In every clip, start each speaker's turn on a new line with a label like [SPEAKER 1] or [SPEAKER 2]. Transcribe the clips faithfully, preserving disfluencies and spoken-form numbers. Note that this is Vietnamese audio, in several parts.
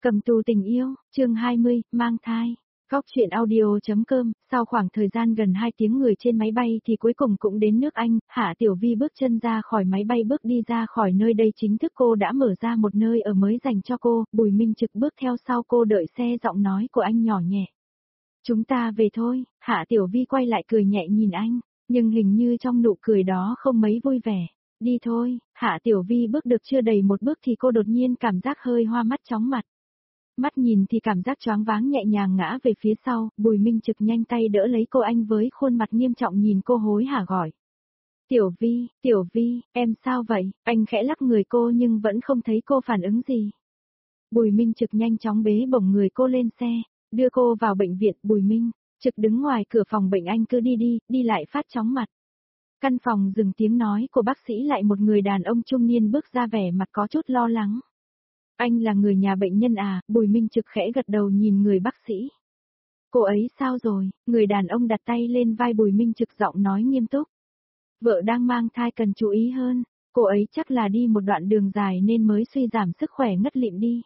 [SPEAKER 1] Cầm tù tình yêu, chương hai mươi, mang thai. Góc truyện audio.com, sau khoảng thời gian gần hai tiếng người trên máy bay thì cuối cùng cũng đến nước Anh, Hạ Tiểu Vi bước chân ra khỏi máy bay bước đi ra khỏi nơi đây chính thức cô đã mở ra một nơi ở mới dành cho cô, Bùi Minh Trực bước theo sau cô đợi xe giọng nói của anh nhỏ nhẹ. Chúng ta về thôi, Hạ Tiểu Vi quay lại cười nhẹ nhìn anh, nhưng hình như trong nụ cười đó không mấy vui vẻ. Đi thôi, Hạ Tiểu Vi bước được chưa đầy một bước thì cô đột nhiên cảm giác hơi hoa mắt chóng mặt. Mắt nhìn thì cảm giác choáng váng nhẹ nhàng ngã về phía sau, Bùi Minh Trực nhanh tay đỡ lấy cô anh với khuôn mặt nghiêm trọng nhìn cô hối hả gọi. Tiểu Vi, Tiểu Vi, em sao vậy? Anh khẽ lắc người cô nhưng vẫn không thấy cô phản ứng gì. Bùi Minh Trực nhanh chóng bế bổng người cô lên xe, đưa cô vào bệnh viện. Bùi Minh Trực đứng ngoài cửa phòng bệnh, anh cứ đi đi, đi lại phát chóng mặt. Căn phòng dừng tiếng nói của bác sĩ, lại một người đàn ông trung niên bước ra vẻ mặt có chút lo lắng. Anh là người nhà bệnh nhân à? Bùi Minh Trực khẽ gật đầu nhìn người bác sĩ. Cô ấy sao rồi? Người đàn ông đặt tay lên vai Bùi Minh Trực giọng nói nghiêm túc. Vợ đang mang thai cần chú ý hơn, cô ấy chắc là đi một đoạn đường dài nên mới suy giảm sức khỏe ngất lịm đi.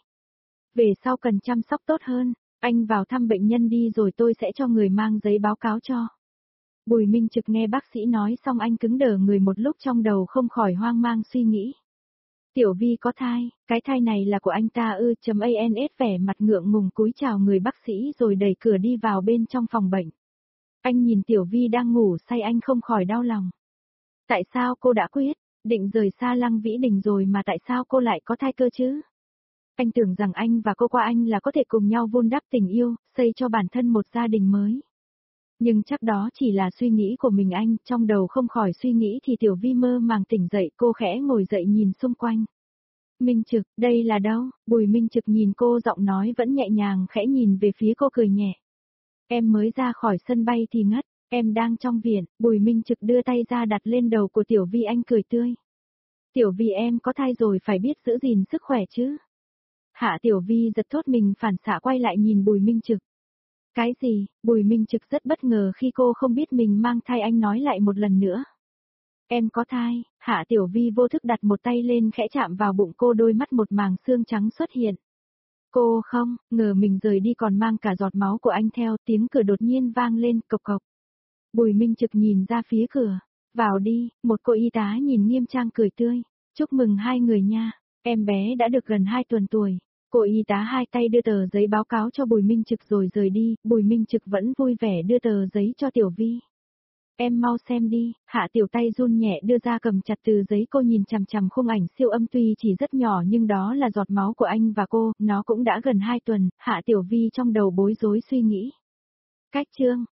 [SPEAKER 1] Về sau cần chăm sóc tốt hơn, anh vào thăm bệnh nhân đi rồi tôi sẽ cho người mang giấy báo cáo cho. Bùi Minh Trực nghe bác sĩ nói xong anh cứng đờ người một lúc, trong đầu không khỏi hoang mang suy nghĩ. Tiểu Vi có thai, cái thai này là của anh ta ư? Chấm ans vẻ mặt ngượng ngùng cúi chào người bác sĩ rồi đẩy cửa đi vào bên trong phòng bệnh. Anh nhìn Tiểu Vi đang ngủ say anh không khỏi đau lòng. Tại sao cô đã quyết định rời xa Lăng Vĩ Đình rồi mà tại sao cô lại có thai cơ chứ? Anh tưởng rằng anh và cô qua anh là có thể cùng nhau vun đắp tình yêu, xây cho bản thân một gia đình mới. Nhưng chắc đó chỉ là suy nghĩ của mình anh, trong đầu không khỏi suy nghĩ thì Tiểu Vi mơ màng tỉnh dậy, cô khẽ ngồi dậy nhìn xung quanh. Minh Trực, đây là đâu? Bùi Minh Trực nhìn cô giọng nói vẫn nhẹ nhàng khẽ nhìn về phía cô cười nhẹ. Em mới ra khỏi sân bay thì ngất, em đang trong viện. Bùi Minh Trực đưa tay ra đặt lên đầu của Tiểu Vi, anh cười tươi. Tiểu Vi em có thai rồi phải biết giữ gìn sức khỏe chứ. Hạ Tiểu Vi giật thốt mình phản xạ quay lại nhìn Bùi Minh Trực. Cái gì? Bùi Minh Trực rất bất ngờ khi cô không biết mình mang thai, anh nói lại một lần nữa. Em có thai. Hạ Tiểu Vi vô thức đặt một tay lên khẽ chạm vào bụng cô, đôi mắt một màng xương trắng xuất hiện. Cô không ngờ mình rời đi còn mang cả giọt máu của anh theo, tiếng cửa đột nhiên vang lên cộc cộc. Bùi Minh Trực nhìn ra phía cửa. Vào đi, một cô y tá nhìn nghiêm trang cười tươi. Chúc mừng hai người nha, em bé đã được gần hai tuần tuổi. Cô y tá hai tay đưa tờ giấy báo cáo cho Bùi Minh Trực rồi rời đi, Bùi Minh Trực vẫn vui vẻ đưa tờ giấy cho Tiểu Vi. Em mau xem đi. Hạ Tiểu tay run nhẹ đưa ra cầm chặt tờ giấy, cô nhìn chằm chằm khung ảnh siêu âm tuy chỉ rất nhỏ nhưng đó là giọt máu của anh và cô, nó cũng đã gần hai tuần. Hạ Tiểu Vi trong đầu bối rối suy nghĩ. Cách chương,